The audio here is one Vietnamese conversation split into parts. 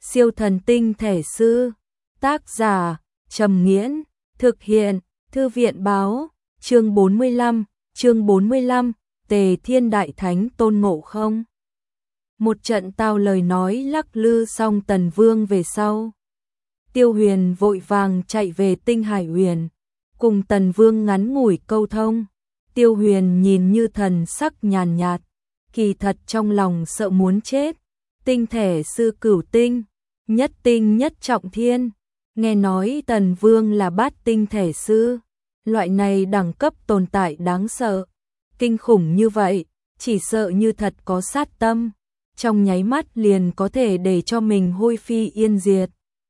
Siêu thần tinh thể sư. Tác giả Trầm Nghiễn. Thực hiện Thư viện Báo. Chương 45. Tề Thiên Đại Thánh tôn ngộ không. Một trận tao lời nói lắc lư xong, Tần Vương về sau. Tiêu Huyền vội vàng chạy về Tinh Hải Huyền, cùng Tần Vương ngắn ngủi câu thông. Tiêu Huyền nhìn như thần sắc nhàn nhạt, kỳ thật trong lòng sợ muốn chết. Tinh thể sư cửu tinh, nhất tinh nhất trọng thiên. Nghe nói Tần Vương là bát tinh thể sư, loại này đẳng cấp tồn tại đáng sợ, kinh khủng như vậy, chỉ sợ như thật có sát tâm, trong nháy mắt liền có thể để cho mình hôi phi yên diệt.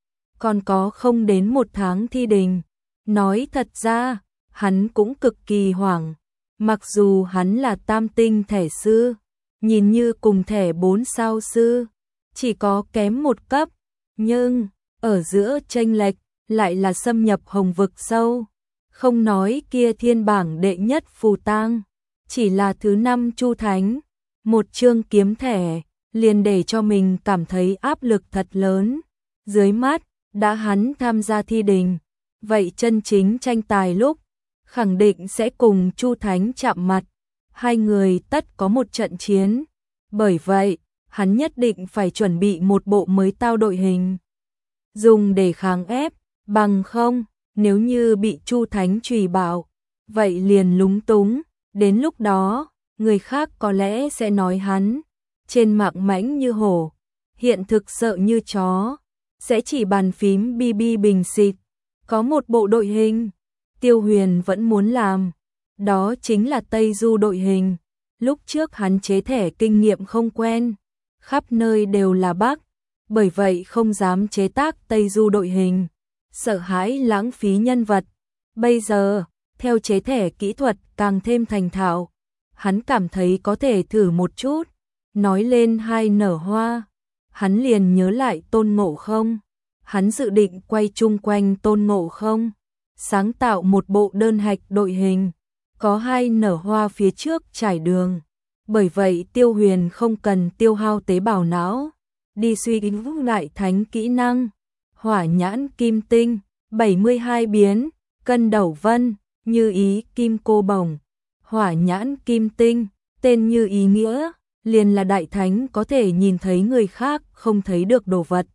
Còn có không đến 1 tháng thi đình, nói thật ra, hắn cũng cực kỳ hoảng, mặc dù hắn là tam tinh thể sư, nhìn như cùng thể 4 sao sư, chỉ có kém 1 cấp, nhưng ở giữa chênh lệch lại là xâm nhập hồng vực sâu. Không nói kia thiên bảng đệ nhất phù tang, chỉ là thứ 5 chu thánh, một chương kiếm thẻ, liền để cho mình cảm thấy áp lực thật lớn. Dưới mắt, đã hắn tham gia thi đình, vậy chân chính tranh tài lúc, khẳng định sẽ cùng chu thánh chạm mặt, hai người tất có một trận chiến. Bởi vậy, hắn nhất định phải chuẩn bị một bộ mới tao đội hình, dùng để kháng ép, bằng không, nếu như bị Chu Thánh trùy bảo, vậy liền lúng túng, đến lúc đó, người khác có lẽ sẽ nói hắn, trên mạng mãnh như hổ, hiện thực sợ như chó, sẽ chỉ bàn phím BB bình xịt. Có một bộ đội hình, Tiêu Huyền vẫn muốn làm, đó chính là Tây Du đội hình. Lúc trước hắn chế thẻ kinh nghiệm không quen, khắp nơi đều là bug, bởi vậy không dám chế tác Tây Du đội hình, sợ hãi lãng phí nhân vật. Bây giờ, theo chế thẻ kỹ thuật càng thêm thành thạo, hắn cảm thấy có thể thử một chút. Nói lên hai nở hoa, hắn liền nhớ lại Tôn Ngộ Không. Hắn dự định quay chung quanh Tôn Ngộ Không, sáng tạo một bộ đơn hạch đội hình, có hai nở hoa phía trước trải đường. Bởi vậy Tiêu Huyền không cần tiêu hao tế bào não, đi suy nghĩ lại thánh kỹ năng. Hỏa nhãn kim tinh, 72 biến, cân đầu vân, như ý kim cô bổng. Hỏa nhãn kim tinh, tên như ý nghĩa, liền là đại thánh có thể nhìn thấy người khác không thấy được đồ vật.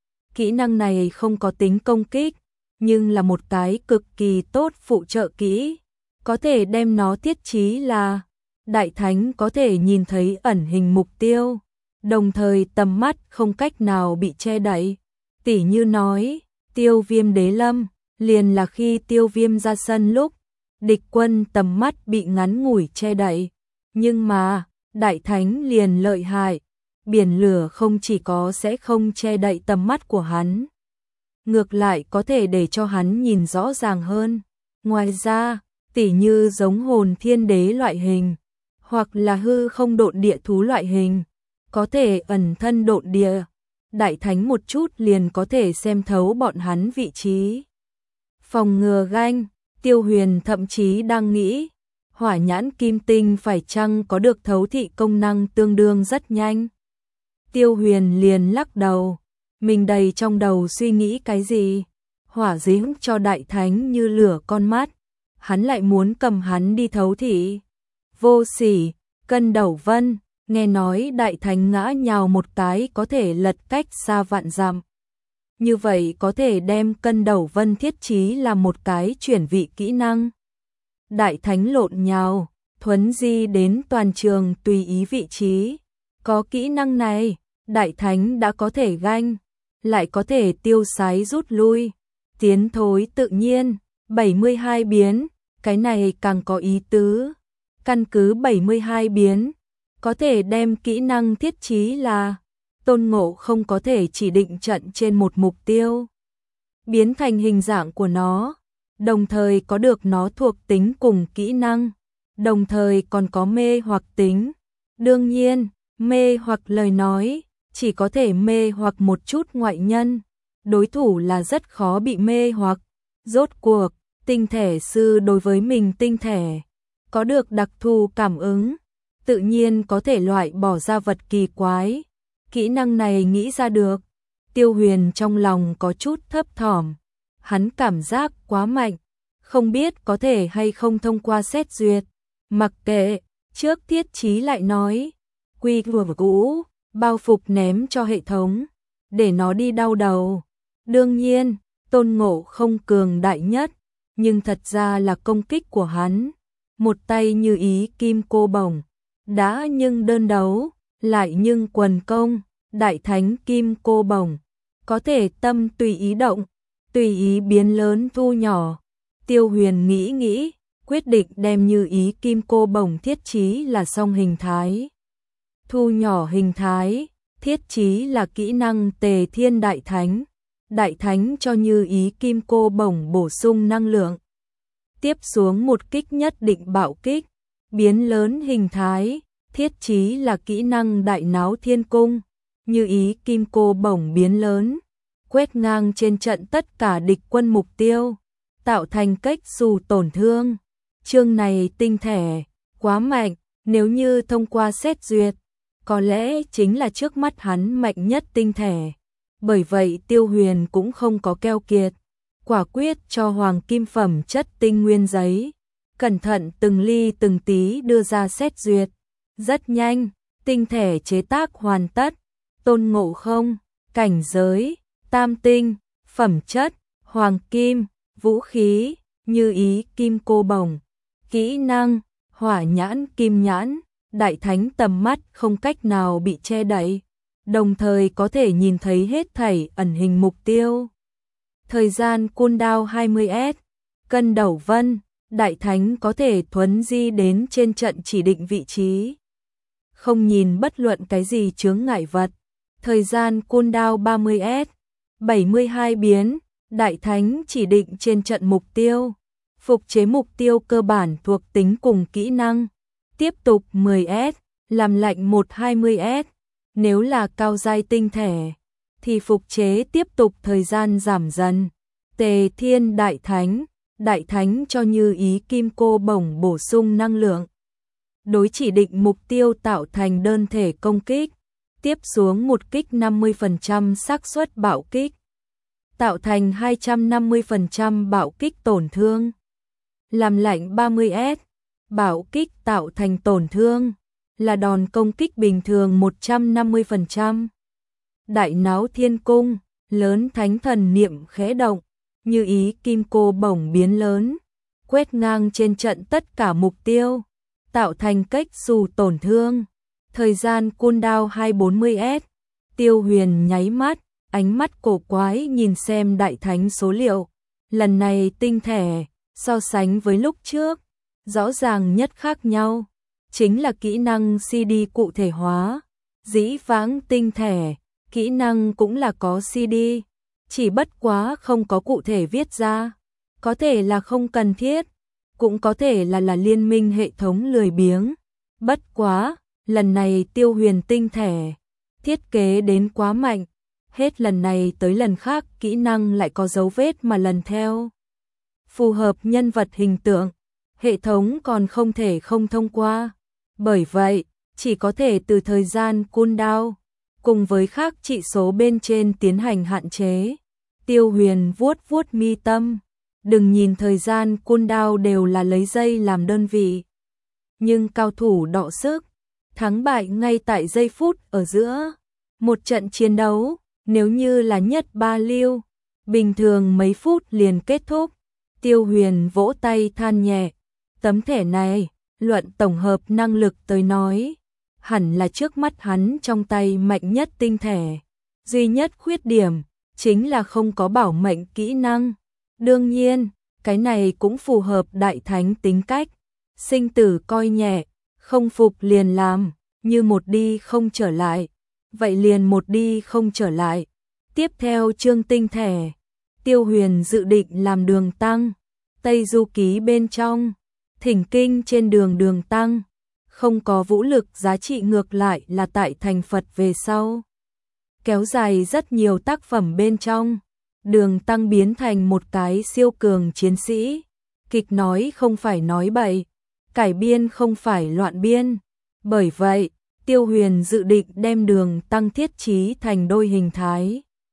Kỹ năng này không có tính công kích, nhưng là một cái cực kỳ tốt phụ trợ kỹ, có thể đem nó thiết trí là đại thánh có thể nhìn thấy ẩn hình mục tiêu, đồng thời tầm mắt không cách nào bị che đậy. Tỉ như nói, Tiêu Viêm đế lâm, liền là khi Tiêu Viêm ra sân lúc, địch quân tầm mắt bị ngắn ngủi che đậy. Nhưng mà, đại thánh liền lợi hại, biển lửa không chỉ có sẽ không che đậy tầm mắt của hắn, ngược lại có thể để cho hắn nhìn rõ ràng hơn. Ngoài ra, tỉ như giống hồn thiên đế loại hình, hoặc là hư không độn địa thú loại hình, có thể ẩn thân độn địa, đại thánh một chút liền có thể xem thấu bọn hắn vị trí. Phòng ngừa ganh, Tiêu Huyền thậm chí đang nghĩ, hỏa nhãn kim tinh phải chăng có được thấu thị công năng tương đương rất nhanh. Tiêu Huyền liền lắc đầu, mình đầy trong đầu suy nghĩ cái gì, hỏa dính cho đại thánh như lửa con mắt, hắn lại muốn cầm hắn đi thấu thị. Vô sỉ, cân đầu vân, nghe nói đại thánh ngã nhào một cái có thể lật cách xa vạn dặm. Như vậy có thể đem cân đầu vân thiết trí là một cái chuyển vị kỹ năng. Đại thánh lộn nhào, thuấn di đến toàn trường tùy ý vị trí. Có kỹ năng này, đại thánh đã có thể ganh, lại có thể tiêu sái rút lui, tiến thối tự nhiên, 72 biến, cái này càng có ý tứ. Căn cứ 72 biến, có thể đem kỹ năng thiết trí là Tôn Ngộ không có thể chỉ định trận trên một mục tiêu, biến thành hình dạng của nó, đồng thời có được nó thuộc tính cùng kỹ năng, đồng thời còn có mê hoặc tính. Đương nhiên, mê hoặc lời nói, chỉ có thể mê hoặc một chút ngoại nhân, đối thủ là rất khó bị mê hoặc. Rốt cuộc, tinh thể sư đối với mình tinh thể có được đặc thù cảm ứng, tự nhiên có thể loại bỏ ra vật kỳ quái. Kỹ năng này nghĩ ra được, Tiêu Huyền trong lòng có chút thấp thỏm, hắn cảm giác quá mạnh, không biết có thể hay không thông qua xét duyệt. Mặc kệ, trước Thiết Chí lại nói, quy của cũ, bao phục ném cho hệ thống, để nó đi đau đầu. Đương nhiên, Tôn Ngộ không cường đại nhất, nhưng thật ra là công kích của hắn. Một tay như ý kim cô bổng, đã nhưng đơn đấu, lại nhưng quần công, đại thánh kim cô bổng, có thể tâm tùy ý động, tùy ý biến lớn thu nhỏ. Tiêu Huyền nghĩ nghĩ, quyết định đem như ý kim cô bổng Thiết Chí là song hình thái. Thu nhỏ hình thái, Thiết Chí là kỹ năng Tề Thiên Đại Thánh. Đại Thánh cho như ý kim cô bổng bổ sung năng lượng. Tiếp xuống một kích nhất định bạo kích, biến lớn hình thái, Thiết Chí là kỹ năng Đại Náo Thiên Cung. Như ý kim cô bổng biến lớn, quét ngang trên trận tất cả địch quân mục tiêu, tạo thành cách xù tổn thương. Chương này tinh thể, quá mạnh, nếu như thông qua xét duyệt, có lẽ chính là trước mắt hắn mạnh nhất tinh thể. Bởi vậy Tiêu Huyền cũng không có keo kiệt, quả quyết cho hoàng kim phẩm chất tinh nguyên giấy, cẩn thận từng ly từng tí đưa ra xét duyệt. Rất nhanh, tinh thể chế tác hoàn tất. Tôn Ngộ không, cảnh giới, tam tinh, phẩm chất, hoàng kim, vũ khí, như ý kim cô bổng, kỹ năng, hỏa nhãn kim nhãn, đại thánh tầm mắt không cách nào bị che đậy, đồng thời có thể nhìn thấy hết thảy ẩn hình mục tiêu. Thời gian cooldown 20s, cân đầu vân, đại thánh có thể thuấn di đến trên trận chỉ định vị trí, không nhìn bất luận cái gì chướng ngại vật. Thời gian cooldown 30s, 72 biến, đại thánh chỉ định trên trận mục tiêu, phục chế mục tiêu cơ bản thuộc tính cùng kỹ năng. Tiếp tục 10s, làm lạnh 120s, nếu là cao giai tinh thể, thì phục chế tiếp tục thời gian giảm dần. Tề Thiên Đại Thánh cho như ý kim cô bổng bổ sung năng lượng. Đối chỉ định mục tiêu tạo thành đơn thể công kích, tiếp xuống một kích 50% xác suất bạo kích, tạo thành 250% bạo kích tổn thương. Làm lạnh 30s, bạo kích tạo thành tổn thương, là đòn công kích bình thường 150%. Đại Náo Thiên Cung, lớn thánh thần niệm khẽ động, như ý kim cô bổng biến lớn, quét ngang trên trận tất cả mục tiêu, tạo thành cách xù tổn thương. Thời gian cooldown 240s, Tiêu Huyền nháy mắt, ánh mắt cổ quái nhìn xem đại thánh số liệu. Lần này tinh thể, so sánh với lúc trước, rõ ràng nhất khác nhau, chính là kỹ năng CD cụ thể hóa. Dĩ vãng tinh thể, kỹ năng cũng là có CD, chỉ bất quá không có cụ thể viết ra, có thể là không cần thiết, cũng có thể là liên minh hệ thống lười biếng. Bất quá, lần này Tiêu Huyền tinh thể, thiết kế đến quá mạnh, hết lần này tới lần khác kỹ năng lại có dấu vết mà lần theo. Phù hợp nhân vật hình tượng, hệ thống còn không thể không thông qua. Bởi vậy, chỉ có thể từ thời gian cooldown, cùng với các trị số bên trên tiến hành hạn chế. Tiêu Huyền vuốt vuốt mi tâm, đừng nhìn thời gian cooldown đều là lấy giây làm đơn vị. Nhưng cao thủ đọ sức, thắng bại ngay tại giây phút ở giữa. Một trận chiến đấu, nếu như là nhất ba lưu, bình thường mấy phút liền kết thúc. Tiêu Huyền vỗ tay than nhẹ, tấm thẻ này, luận tổng hợp năng lực tới nói, hẳn là trước mắt hắn trong tay mạnh nhất tinh thể. Duy nhất khuyết điểm, chính là không có bảo mệnh kỹ năng. Đương nhiên, cái này cũng phù hợp đại thánh tính cách, sinh tử coi nhẹ, không phục liền làm, như một đi không trở lại, vậy liền một đi không trở lại. Tiếp theo chương tinh thể, Tiêu Huyền dự định làm đường tăng, Tây Du Ký bên trong, thỉnh kinh trên đường tăng, không có vũ lực giá trị, ngược lại là tại thành Phật về sau. Kéo dài rất nhiều tác phẩm bên trong, đường tăng biến thành một cái siêu cường chiến sĩ, kịch nói không phải nói bậy, cải biên không phải loạn biên. Bởi vậy, Tiêu Huyền dự định đem đường tăng thiết trí thành đôi hình thái.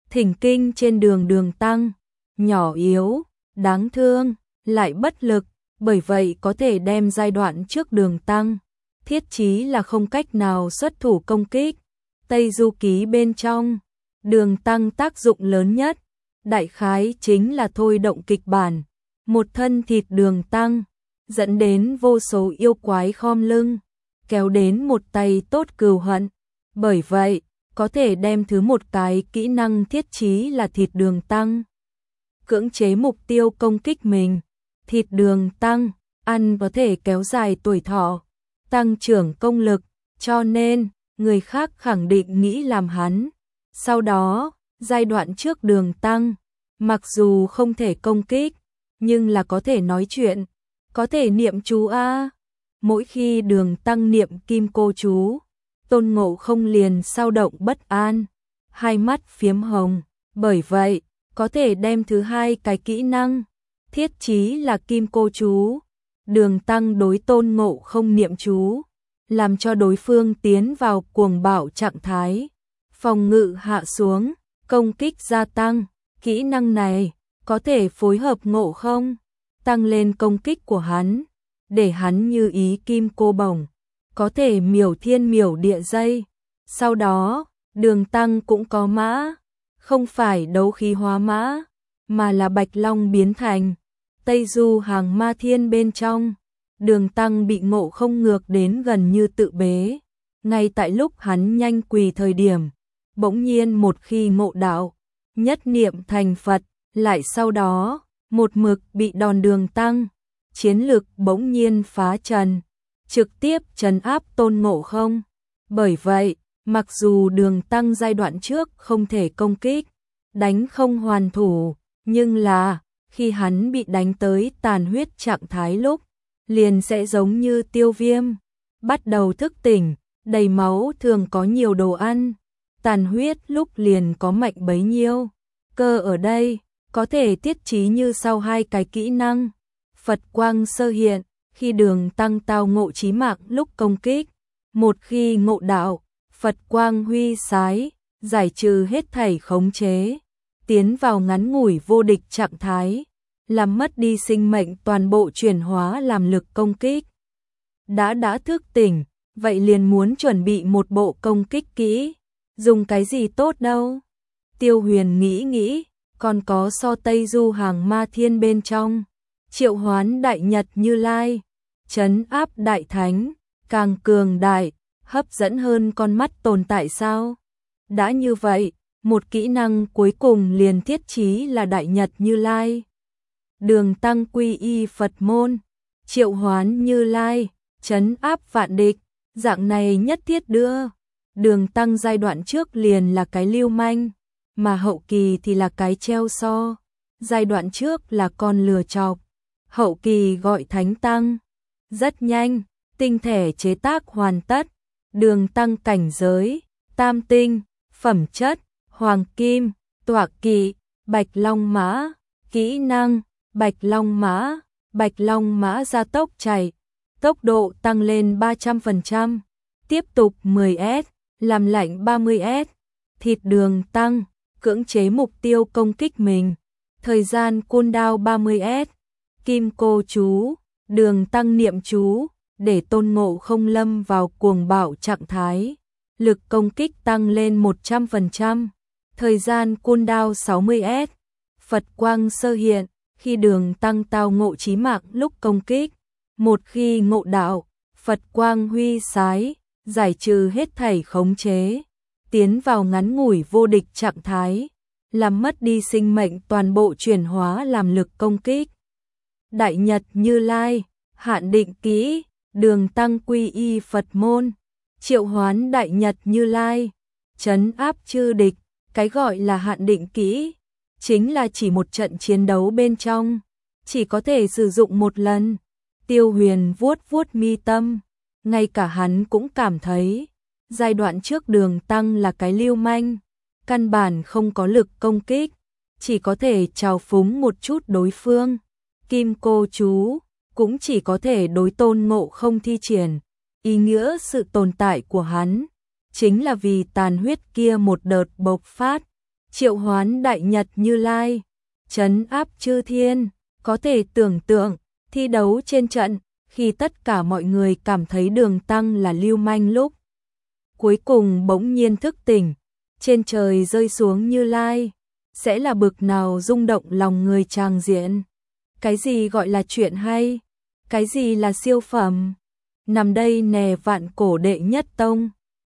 Thỉnh kinh trên đường Đường Tăng, nhỏ yếu, đáng thương, lại bất lực, bởi vậy có thể đem giai đoạn trước Đường Tăng. Thiết chí là không cách nào xuất thủ công kích. Tây Du Ký bên trong, Đường Tăng tác dụng lớn nhất, đại khái chính là thôi động kịch bản, một thân thịt Đường Tăng, dẫn đến vô số yêu quái khom lưng, kéo đến một tay tốt cừu hận. Bởi vậy, có thể đem thứ một cái kỹ năng thiết chí là thịt Đường Tăng. Cưỡng chế mục tiêu công kích mình, thịt Đường Tăng, ăn có thể kéo dài tuổi thọ, tăng trưởng công lực, cho nên, người khác khẳng định nghĩ làm hắn. Sau đó, giai đoạn trước Đường Tăng, mặc dù không thể công kích, nhưng là có thể nói chuyện, có thể niệm chú a. Mỗi khi Đường Tăng niệm kim cô chú, Tôn Ngộ Không liền sao động bất an, hai mắt phiếm hồng, bởi vậy, có thể đem thứ hai cái kỹ năng, thiết chí là kim cô chú, Đường Tăng đối Tôn Ngộ Không niệm chú, làm cho đối phương tiến vào cuồng bạo trạng thái, phòng ngự hạ xuống, công kích gia tăng. Kỹ năng này có thể phối hợp Ngộ Không, tăng lên công kích của hắn, để hắn như ý kim cô bổng, có thể miểu thiên miểu địa dây. Sau đó, Đường Tăng cũng có mã, không phải đấu khí hóa mã, mà là Bạch Long biến thành. Tây Du Hàng Ma Thiên bên trong, Đường Tăng bị Ngộ Không ngược đến gần như tự bế. Ngay tại lúc hắn nhanh quỳ thời điểm, bỗng nhiên một khi ngộ đạo, nhất niệm thành Phật, lại sau đó, một mực bị đòn Đường Tăng, chiến lực bỗng nhiên phá trần, trực tiếp trấn áp Tôn Ngộ Không. Bởi vậy, mặc dù Đường Tăng giai đoạn trước không thể công kích, đánh không hoàn thủ, nhưng là, khi hắn bị đánh tới tàn huyết trạng thái lúc, liền sẽ giống như Tiêu Viêm, bắt đầu thức tỉnh, đầy máu thường có nhiều đồ ăn, tàn huyết lúc liền có mạnh bấy nhiêu. Cơ ở đây, có thể tiết chí như sau hai cái kỹ năng. Phật quang sơ hiện, khi Đường Tăng tao ngộ chí mạng lúc công kích, một khi ngộ đạo, Phật quang huy sái, giải trừ hết thảy khống chế, tiến vào ngắn ngủi vô địch trạng thái, làm mất đi sinh mệnh toàn bộ chuyển hóa làm lực công kích. Đã thức tỉnh, vậy liền muốn chuẩn bị một bộ công kích kỹ, dùng cái gì tốt đâu. Tiêu Huyền nghĩ, còn có so Tây Du Hàng Ma Thiên bên trong, triệu hoán Đại Nhật Như Lai, trấn áp Đại Thánh, càng cường đại, hấp dẫn hơn con mắt tồn tại sao? Đã như vậy, một kỹ năng cuối cùng liền thiết chí là Đại Nhật Như Lai. Đường Tăng quy y Phật môn, triệu hoán Như Lai, trấn áp vạn địch, dạng này nhất thiết đưa. Đường Tăng giai đoạn trước liền là cái lưu manh, mà hậu kỳ thì là cái treo so. Giai đoạn trước là con lừa chọc, hậu kỳ gọi Thánh Tăng. Rất nhanh, tinh thể chế tác hoàn tất, Đường Tăng cảnh giới, tam tinh, phẩm chất, hoàng kim, tọa kỵ, Bạch Long Mã, kỹ năng, Bạch Long Mã gia tốc chạy, tốc độ tăng lên 300%, tiếp tục 10S, làm lạnh 30S, thịt Đường Tăng, cưỡng chế mục tiêu công kích mình, thời gian cooldown 30S, kim cô chú, Đường Tăng niệm chú, để Tôn Ngộ Không lâm vào cuồng bạo trạng thái, lực công kích tăng lên 100%, thời gian cooldown 60S, Phật quang sơ hiện, khi Đường Tăng tao ngộ chí mạng lúc công kích, một khi ngộ đạo, Phật quang huy sái, giải trừ hết thảy khống chế, tiến vào ngắn ngủi vô địch trạng thái, làm mất đi sinh mệnh toàn bộ chuyển hóa làm lực công kích. Đại Nhật Như Lai, hạn định kỹ, Đường Tăng quy y Phật môn, triệu hoán Đại Nhật Như Lai, trấn áp chư địch. Cái gọi là hạn định kỹ, chính là chỉ một trận chiến đấu bên trong, chỉ có thể sử dụng một lần. Tiêu Huyền vuốt vuốt mi tâm, ngay cả hắn cũng cảm thấy, giai đoạn trước Đường Tăng là cái lưu manh, căn bản không có lực công kích, chỉ có thể trào phúng một chút đối phương. Kim cô chú cũng chỉ có thể đối Tôn Ngộ Không thi triển, ý nghĩa sự tồn tại của hắn chính là vì tàn huyết kia một đợt bộc phát, triệu hoán đại nhật Như Lai, trấn áp chư thiên. Có thể tưởng tượng, thi đấu trên trận, khi tất cả mọi người cảm thấy Đường Tăng là lưu manh lúc cuối cùng bỗng nhiên thức tỉnh, trên trời rơi xuống Như Lai, sẽ là bực nào rung động lòng người tràng diện. Cái gì gọi là chuyện hay? Cái gì là siêu phẩm? Nằm đây nè vạn cổ đệ nhất tông.